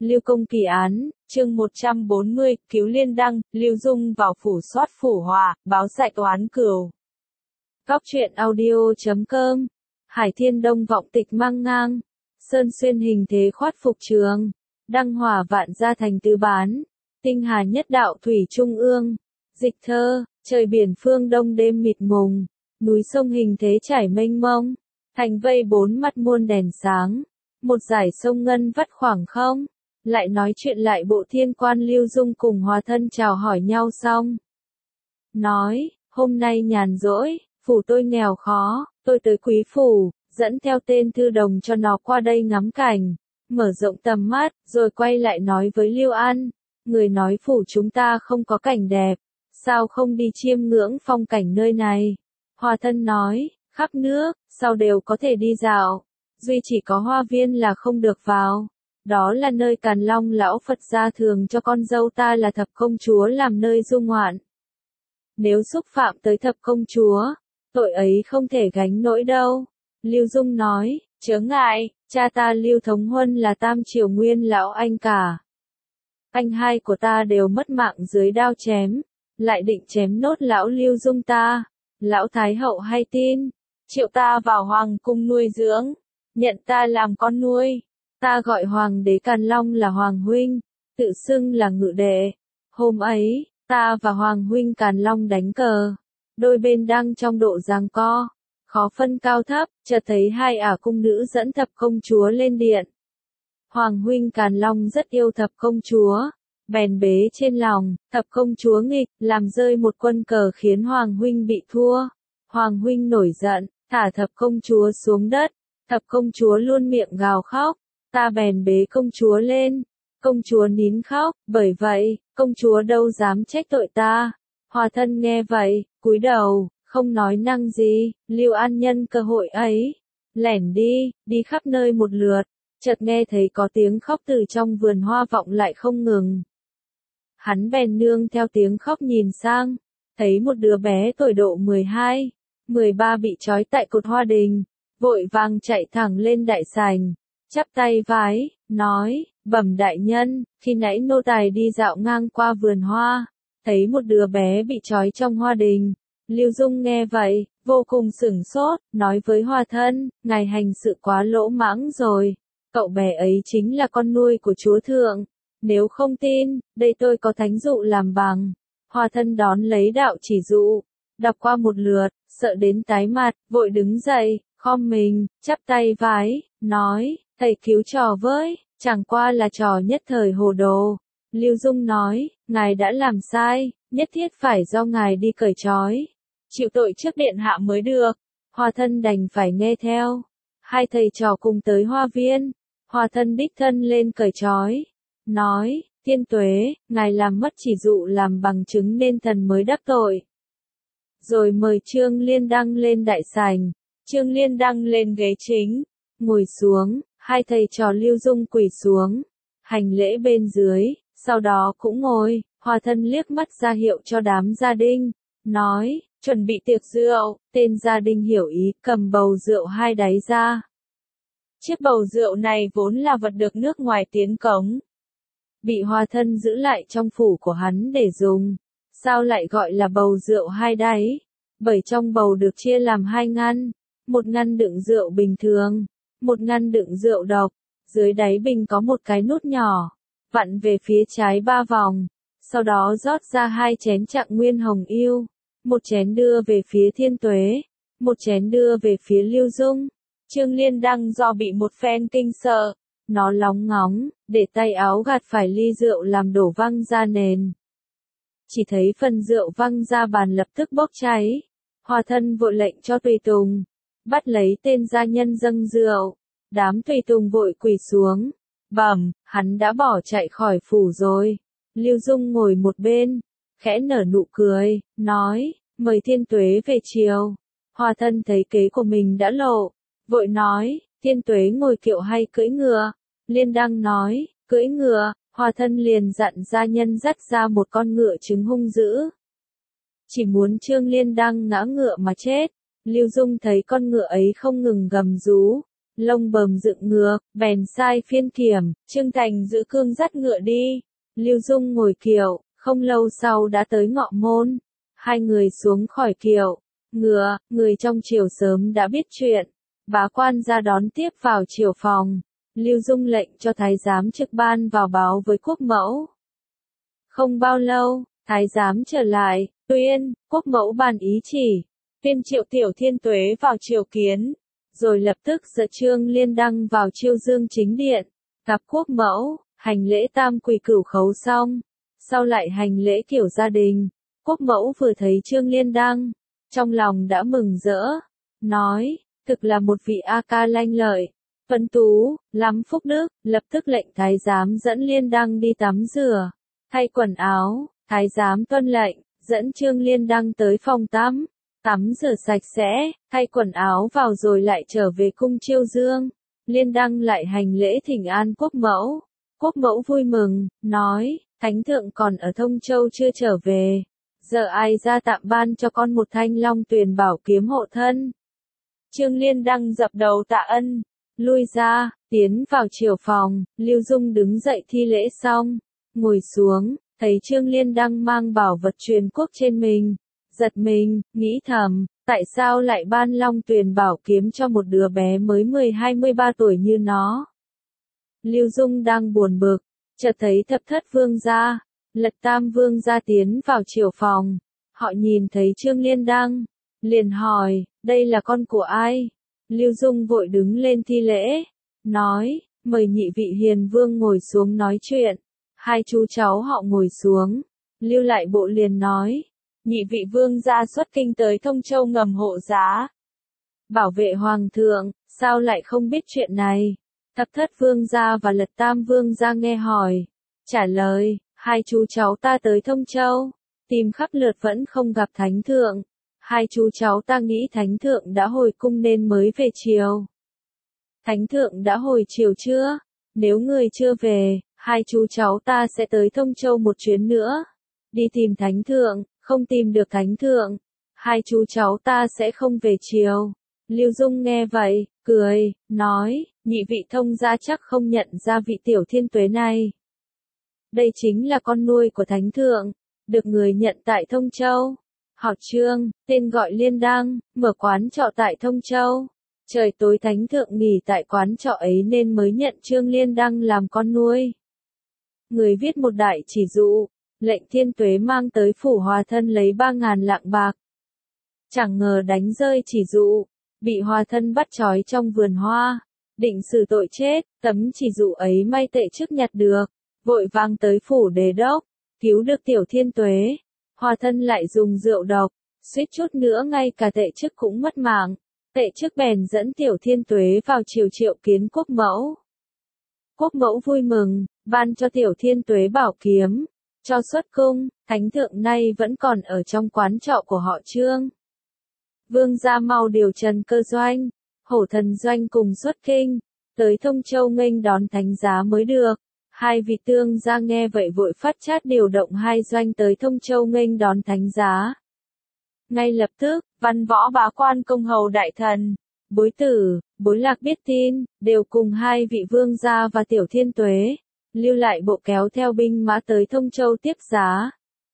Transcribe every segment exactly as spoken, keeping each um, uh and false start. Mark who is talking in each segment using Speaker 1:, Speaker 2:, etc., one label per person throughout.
Speaker 1: Lưu Công kỳ án, chương một trăm bốn mươi, cứu Liên Đăng, Lưu Dung vào phủ soát phủ hòa, báo sạch oán cừu. Góc truyện audio chấm com, Hải Thiên Đông vọng tịch mang ngang, Sơn Xuyên hình thế khoát phục trường, Đăng Hòa vạn gia thành tứ bán, Tinh Hà nhất đạo thủy trung ương, Dịch thơ, trời biển phương đông đêm mịt mùng, núi sông hình thế trải mênh mông, thành vây bốn mặt muôn đèn sáng, một dải sông ngân vắt khoảng không. Lại nói chuyện lại bộ thiên quan Lưu Dung cùng hòa thân chào hỏi nhau xong. Nói, hôm nay nhàn rỗi, phủ tôi nghèo khó, tôi tới quý phủ, dẫn theo tên thư đồng cho nó qua đây ngắm cảnh, mở rộng tầm mắt, rồi quay lại nói với Lưu An, người nói phủ chúng ta không có cảnh đẹp, sao không đi chiêm ngưỡng phong cảnh nơi này. Hòa thân nói, khắp nước, sao đều có thể đi dạo, duy chỉ có hoa viên là không được vào. Đó là nơi Càn Long lão Phật gia thường cho con dâu ta là thập công chúa làm nơi du ngoạn. Nếu xúc phạm tới thập công chúa, tội ấy không thể gánh nổi đâu. Lưu Dung nói, chớ ngại, cha ta Lưu Thống Huân là tam triều nguyên lão anh cả. Anh hai của ta đều mất mạng dưới đao chém, lại định chém nốt lão Lưu Dung ta. Lão Thái Hậu hay tin, triệu ta vào hoàng cung nuôi dưỡng, nhận ta làm con nuôi. Ta gọi hoàng đế Càn Long là hoàng huynh, tự xưng là ngự đệ. Hôm ấy, ta và hoàng huynh Càn Long đánh cờ, đôi bên đang trong độ giằng co, khó phân cao thấp, chợt thấy hai ả cung nữ dẫn thập công chúa lên điện. Hoàng huynh Càn Long rất yêu thập công chúa, bèn bế trên lòng, thập công chúa nghịch, làm rơi một quân cờ khiến hoàng huynh bị thua. Hoàng huynh nổi giận, thả thập công chúa xuống đất, thập công chúa luôn miệng gào khóc. Ta bèn bế công chúa lên, công chúa nín khóc, bởi vậy, công chúa đâu dám trách tội ta. Hòa thân nghe vậy, cúi đầu, không nói năng gì. Lưu An nhân cơ hội ấy, lẻn đi, đi khắp nơi một lượt, chợt nghe thấy có tiếng khóc từ trong vườn hoa vọng lại không ngừng. Hắn bèn nương theo tiếng khóc nhìn sang, thấy một đứa bé tuổi độ mười hai, mười ba bị trói tại cột hoa đình, vội vàng chạy thẳng lên đại sảnh. Chắp tay vái, nói, bẩm đại nhân, khi nãy nô tài đi dạo ngang qua vườn hoa, thấy một đứa bé bị trói trong hoa đình. Lưu Dung nghe vậy, vô cùng sửng sốt, nói với hòa thân, ngài hành sự quá lỗ mãng rồi, cậu bé ấy chính là con nuôi của chúa thượng, nếu không tin, đây tôi có thánh dụ làm bằng. Hòa thân đón lấy đạo chỉ dụ, đọc qua một lượt, sợ đến tái mặt, vội đứng dậy, khom mình, chắp tay vái, nói, thầy cứu trò với, chẳng qua là trò nhất thời hồ đồ. Lưu Dung nói, ngài đã làm sai, nhất thiết phải do ngài đi cởi trói, chịu tội trước điện hạ mới được. Hòa thân đành phải nghe theo. Hai thầy trò cùng tới hoa viên, hòa thân đích thân lên cởi trói, nói, thiên tuế, ngài làm mất chỉ dụ làm bằng chứng nên thần mới đắc tội. Rồi mời Trương Liên Đăng lên đại sảnh. Trương Liên Đăng lên ghế chính, ngồi xuống. Hai thầy trò Lưu Dung quỳ xuống, hành lễ bên dưới, sau đó cũng ngồi. Hòa thân liếc mắt ra hiệu cho đám gia đình, nói, chuẩn bị tiệc rượu. Tên gia đình hiểu ý, cầm bầu rượu hai đáy ra. Chiếc bầu rượu này vốn là vật được nước ngoài tiến cống, bị hòa thân giữ lại trong phủ của hắn để dùng. Sao lại gọi là bầu rượu hai đáy? Bởi trong bầu được chia làm hai ngăn, một ngăn đựng rượu bình thường, một ngăn đựng rượu độc. Dưới đáy bình có một cái nút nhỏ, vặn về phía trái ba vòng, sau đó rót ra hai chén trạng nguyên hồng yêu, một chén đưa về phía thiên tuế, một chén đưa về phía Lưu Dung. Trương Liên Đăng do bị một phen kinh sợ, nó lóng ngóng, để tay áo gạt phải ly rượu làm đổ văng ra nền. Chỉ thấy phần rượu văng ra bàn lập tức bốc cháy. Hòa thân vội lệnh cho tùy tùng, bắt lấy tên gia nhân dâng rượu. Đám tùy tùng vội quỳ xuống, bẩm, hắn đã bỏ chạy khỏi phủ rồi. Lưu Dung ngồi một bên, khẽ nở nụ cười, nói, mời thiên tuế về chiều. Hòa thân thấy kế của mình đã lộ, vội nói, thiên tuế ngồi kiệu hay cưỡi ngựa? Liên Đăng nói, cưỡi ngựa. Hòa thân liền dặn gia nhân dắt ra một con ngựa trứng hung dữ, chỉ muốn Trương Liên Đăng ngã ngựa mà chết. Lưu Dung thấy con ngựa ấy không ngừng gầm rú, lông bờm dựng ngược, bèn sai phiên kiểm, Trương Thành giữ cương dắt ngựa đi. Lưu Dung ngồi kiệu, không lâu sau đã tới Ngọ Môn. Hai người xuống khỏi kiệu, ngựa, người trong triều sớm đã biết chuyện. Bá quan ra đón tiếp vào triều phòng. Lưu Dung lệnh cho thái giám trực ban vào báo với quốc mẫu. Không bao lâu, thái giám trở lại, tuyên, quốc mẫu ban ý chỉ, tuyên triệu Tiểu Thiên Tuế vào triều kiến, rồi lập tức dẫn Trương Liên Đăng vào Chiêu Dương chính điện, gặp quốc mẫu, hành lễ tam quỳ cửu khấu xong, sau lại hành lễ kiểu gia đình. Quốc mẫu vừa thấy Trương Liên Đăng, trong lòng đã mừng rỡ, nói, thực là một vị A ca lanh lợi, tuấn tú, lắm phúc đức, lập tức lệnh thái giám dẫn Liên Đăng đi tắm rửa, thay quần áo. Thái giám tuân lệnh, dẫn Trương Liên Đăng tới phòng tắm, tắm rửa sạch sẽ, thay quần áo vào rồi lại trở về cung Chiêu Dương. Liên Đăng lại hành lễ thỉnh an quốc mẫu. Quốc mẫu vui mừng, nói, thánh thượng còn ở Thông Châu chưa trở về, giờ ai ra tạm ban cho con một thanh long tuyền bảo kiếm hộ thân. Trương Liên Đăng dập đầu tạ ân, lui ra, tiến vào triều phòng. Lưu Dung đứng dậy thi lễ xong, ngồi xuống. Thấy Trương Liên Đăng mang bảo vật truyền quốc trên mình, giật mình, nghĩ thầm, tại sao lại ban long tuyền bảo kiếm cho một đứa bé mới mười hai mươi ba tuổi như nó. Lưu Dung đang buồn bực, chợt thấy Thập Thất Vương gia, Lật Tam Vương gia tiến vào triều phòng. Họ nhìn thấy Trương Liên Đăng, liền hỏi, đây là con của ai? Lưu Dung vội đứng lên thi lễ, nói, mời nhị vị hiền vương ngồi xuống nói chuyện. Hai chú cháu họ ngồi xuống, Lưu Lại Bộ liền nói, nhị vị vương gia xuất kinh tới Thông Châu ngầm hộ giá, bảo vệ hoàng thượng, sao lại không biết chuyện này? Thập Thất Vương gia và Lật Tam Vương gia nghe hỏi, trả lời, hai chú cháu ta tới Thông Châu, tìm khắp lượt vẫn không gặp thánh thượng, hai chú cháu ta nghĩ thánh thượng đã hồi cung nên mới về triều. Thánh thượng đã hồi triều chưa? Nếu người chưa về, hai chú cháu ta sẽ tới Thông Châu một chuyến nữa, đi tìm thánh thượng, không tìm được thánh thượng, hai chú cháu ta sẽ không về triều. Lưu Dung nghe vậy, cười, nói, nhị vị thông gia chắc không nhận ra vị Tiểu Thiên Tuế này. Đây chính là con nuôi của thánh thượng, được người nhận tại Thông Châu. Họ Trương, tên gọi Liên Đăng, mở quán trọ tại Thông Châu. Trời tối thánh thượng nghỉ tại quán trọ ấy nên mới nhận Trương Liên Đăng làm con nuôi. Người viết một đại chỉ dụ, lệnh Thiên Tuế mang tới phủ Hòa Thân lấy ba ngàn lạng bạc. Chẳng ngờ đánh rơi chỉ dụ, bị Hòa Thân bắt trói trong vườn hoa, định xử tội chết. Tấm chỉ dụ ấy may tệ chức nhặt được, vội vàng tới phủ Đề Đốc, cứu được Tiểu Thiên Tuế. Hòa Thân lại dùng rượu độc, suýt chút nữa ngay cả tệ chức cũng mất mạng. Tệ chức bèn dẫn Tiểu Thiên Tuế vào triều triệu kiến quốc mẫu. Quốc mẫu vui mừng, ban cho Tiểu Thiên Tuế bảo kiếm, cho xuất cung. Thánh thượng nay vẫn còn ở trong quán trọ của họ Trương. Vương gia mau điều Trần Cơ Doanh, Hổ Thần Doanh cùng xuất kinh, tới Thông Châu nghênh đón thánh giá mới được. Hai vị tương gia nghe vậy vội phát chát điều động hai doanh tới Thông Châu nghênh đón thánh giá. Ngay lập tức, văn võ bá quan công hầu đại thần, bối tử, bối lạc biết tin, đều cùng hai vị vương gia và Tiểu Thiên Tuế, Lưu Lại Bộ kéo theo binh mã tới Thông Châu tiếp giá.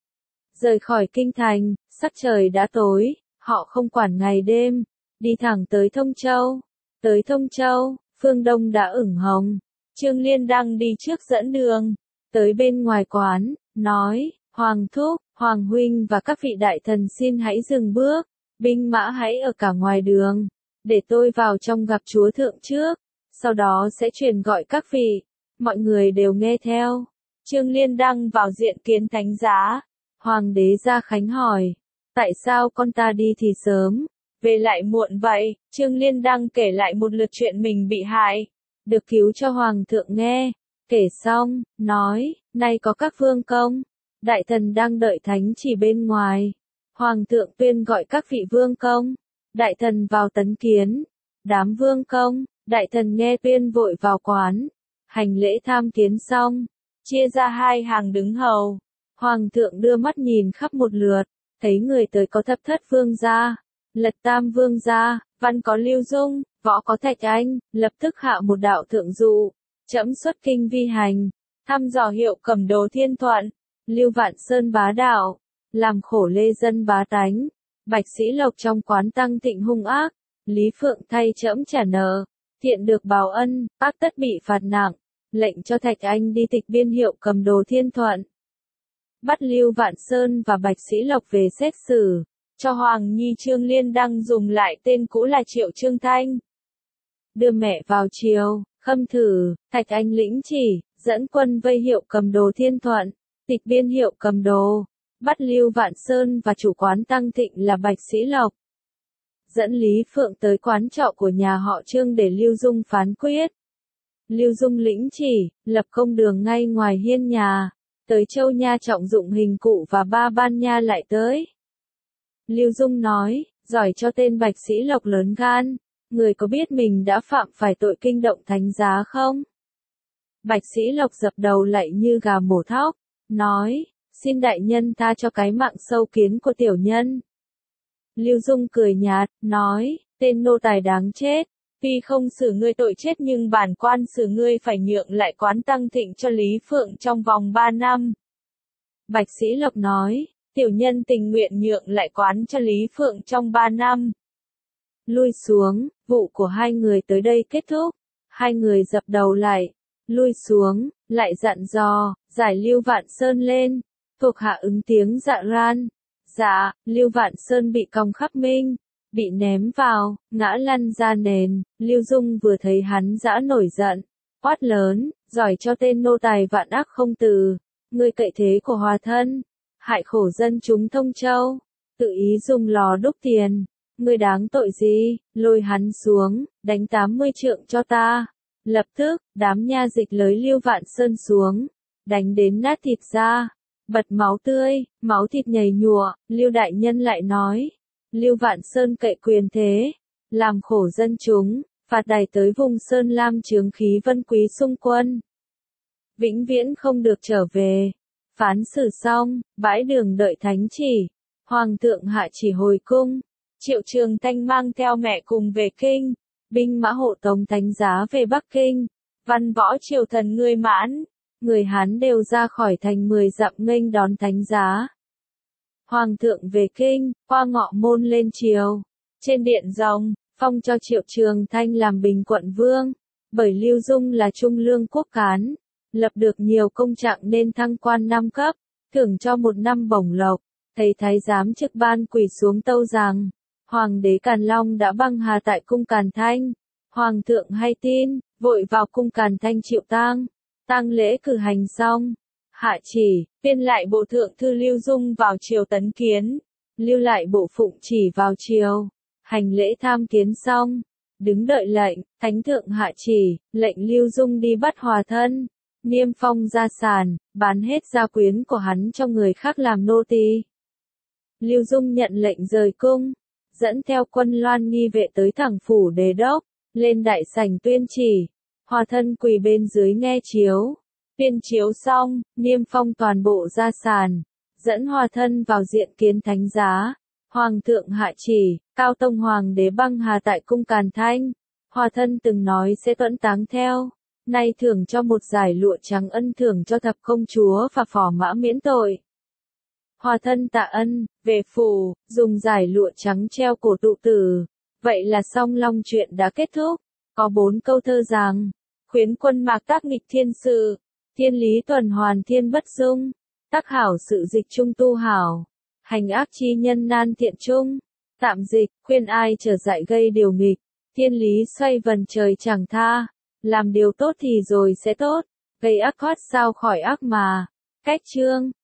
Speaker 1: Rời khỏi kinh thành, sắc trời đã tối, họ không quản ngày đêm, đi thẳng tới Thông Châu. Tới Thông Châu, phương đông đã ửng hồng, Trương Liên Đăng đi trước dẫn đường, tới bên ngoài quán, nói, Hoàng thúc, Hoàng huynh và các vị đại thần xin hãy dừng bước, binh mã hãy ở cả ngoài đường, để tôi vào trong gặp chúa thượng trước, sau đó sẽ truyền gọi các vị. Mọi người đều nghe theo. Trương Liên Đăng vào diện kiến thánh giá. Hoàng đế Gia Khánh hỏi, tại sao con ta đi thì sớm, về lại muộn vậy? Trương Liên Đăng kể lại một lượt chuyện mình bị hại, được cứu cho Hoàng thượng nghe. Kể xong, nói, nay có các vương công, đại thần đang đợi thánh chỉ bên ngoài. Hoàng thượng tuyên gọi các vị vương công, đại thần vào tấn kiến. Đám vương công, đại thần nghe tuyên vội vào quán, hành lễ tham kiến xong, chia ra hai hàng đứng hầu. Hoàng thượng đưa mắt nhìn khắp một lượt, thấy người tới có Thập Thất Vương gia, Lật Tam Vương gia, văn có Lưu Dung, võ có Thạch Anh, lập tức hạ một đạo thượng dụ, trẫm xuất kinh vi hành, thăm dò hiệu cầm đồ thiên thuận, Lưu Vạn Sơn bá đạo, làm khổ lê dân bá tánh, Bạch Sĩ Lộc trong quán tăng thịnh hung ác, Lý Phượng thay trẫm trả nợ, thiện được báo ân, ác tất bị phạt nặng, lệnh cho Thạch Anh đi tịch biên hiệu cầm đồ thiên thuận. Bắt Lưu Vạn Sơn và Bạch Sĩ Lộc về xét xử, cho Hoàng Nhi Trương Liên Đăng dùng lại tên cũ là Triệu Trương Thanh. Đưa mẹ vào triều, khâm thử, Thạch Anh lĩnh chỉ, dẫn quân vây hiệu cầm đồ thiên thuận, tịch biên hiệu cầm đồ, bắt Lưu Vạn Sơn và chủ quán tăng thịnh là Bạch Sĩ Lộc. Dẫn Lý Phượng tới quán trọ của nhà họ Trương để Lưu Dung phán quyết. Lưu Dung lĩnh chỉ, lập công đường ngay ngoài hiên nhà, tới Châu Nha trọng dụng hình cụ và ba ban nha lại tới. Lưu Dung nói, giỏi cho tên Bạch Sĩ Lộc lớn gan, người có biết mình đã phạm phải tội kinh động thánh giá không? Bạch Sĩ Lộc dập đầu lạy như gà mổ thóc, nói, xin đại nhân tha cho cái mạng sâu kiến của tiểu nhân. Lưu Dung cười nhạt, nói, tên nô tài đáng chết, tuy không xử ngươi tội chết nhưng bản quan xử ngươi phải nhượng lại quán tăng thịnh cho Lý Phượng trong vòng ba năm. Bạch Sĩ Lộc nói, tiểu nhân tình nguyện nhượng lại quán cho Lý Phượng trong ba năm. Lui xuống, vụ của hai người tới đây kết thúc, hai người dập đầu lại, lui xuống, lại dặn dò, giải Lưu Vạn Sơn lên, thuộc hạ ứng tiếng dạ ran. Dạ, Lưu Vạn Sơn bị còng khắp minh, bị ném vào, ngã lăn ra nền, Lưu Dung vừa thấy hắn dã nổi giận, quát lớn, giỏi cho tên nô tài vạn ác không từ, ngươi cậy thế của hòa thân, hại khổ dân chúng Thông Châu, tự ý dùng lò đúc tiền, ngươi đáng tội gì, lôi hắn xuống, đánh tám mươi trượng cho ta. Lập tức, đám nha dịch lới Lưu Vạn Sơn xuống, đánh đến nát thịt ra, bật máu tươi, máu thịt nhầy nhụa, Lưu đại nhân lại nói, Lưu Vạn Sơn cậy quyền thế, làm khổ dân chúng, phạt đày tới vùng Sơn Lam chướng khí Vân Quý xung quân. Vĩnh viễn không được trở về. Phán xử xong, bãi đường đợi thánh chỉ, Hoàng thượng hạ chỉ hồi cung, Triệu Trường Thanh mang theo mẹ cùng về kinh, binh mã hộ tống thánh giá về Bắc Kinh, văn võ triều thần người mãn, người Hán đều ra khỏi thành mười dặm nghênh đón thánh giá. Hoàng thượng về kinh, qua ngọ môn lên triều, trên điện rồng, phong cho Triệu Trường Thanh làm bình quận vương, bởi Lưu Dung là trung lương quốc cán, lập được nhiều công trạng nên thăng quan năm cấp, thưởng cho một năm bổng lộc, thấy thái giám trực ban quỳ xuống tâu rằng, Hoàng đế Càn Long đã băng hà tại cung Càn Thanh, Hoàng thượng hay tin, vội vào cung Càn Thanh chịu tang, tang lễ cử hành xong, hạ chỉ, viên lại bộ thượng thư Lưu Dung vào triều tấn kiến, lưu lại bộ phụng chỉ vào triều, hành lễ tham kiến xong, đứng đợi lệnh, thánh thượng hạ chỉ, lệnh Lưu Dung đi bắt hòa thân, niêm phong gia sản, bán hết gia quyến của hắn cho người khác làm nô tỳ. Lưu Dung nhận lệnh rời cung, dẫn theo quân Loan nghi vệ tới thẳng phủ Đế đốc, lên đại sảnh tuyên chỉ, hòa thân quỳ bên dưới nghe chiếu. Tuyên chiếu xong, niêm phong toàn bộ gia sản, dẫn hòa thân vào diện kiến thánh giá. Hoàng thượng hạ chỉ, Cao Tông Hoàng đế băng hà tại cung Càn Thanh. Hòa thân từng nói sẽ tuẫn táng theo, nay thưởng cho một giải lụa trắng ân thưởng cho thập công chúa và phò mã miễn tội. Hòa thân tạ ân, về phủ, dùng giải lụa trắng treo cổ tụ tử. Vậy là xong long chuyện đã kết thúc. Có bốn câu thơ rằng, khuyến quân mạc tác nghịch thiên sự, thiên lý tuần hoàn thiên bất dung, tác hảo sự dịch trung tu hảo, hành ác chi nhân nan thiện trung, tạm dịch, khuyên ai trở dại gây điều nghịch, thiên lý xoay vần trời chẳng tha, làm điều tốt thì rồi sẽ tốt, gây ác thoát sao khỏi ác mà. Cách chương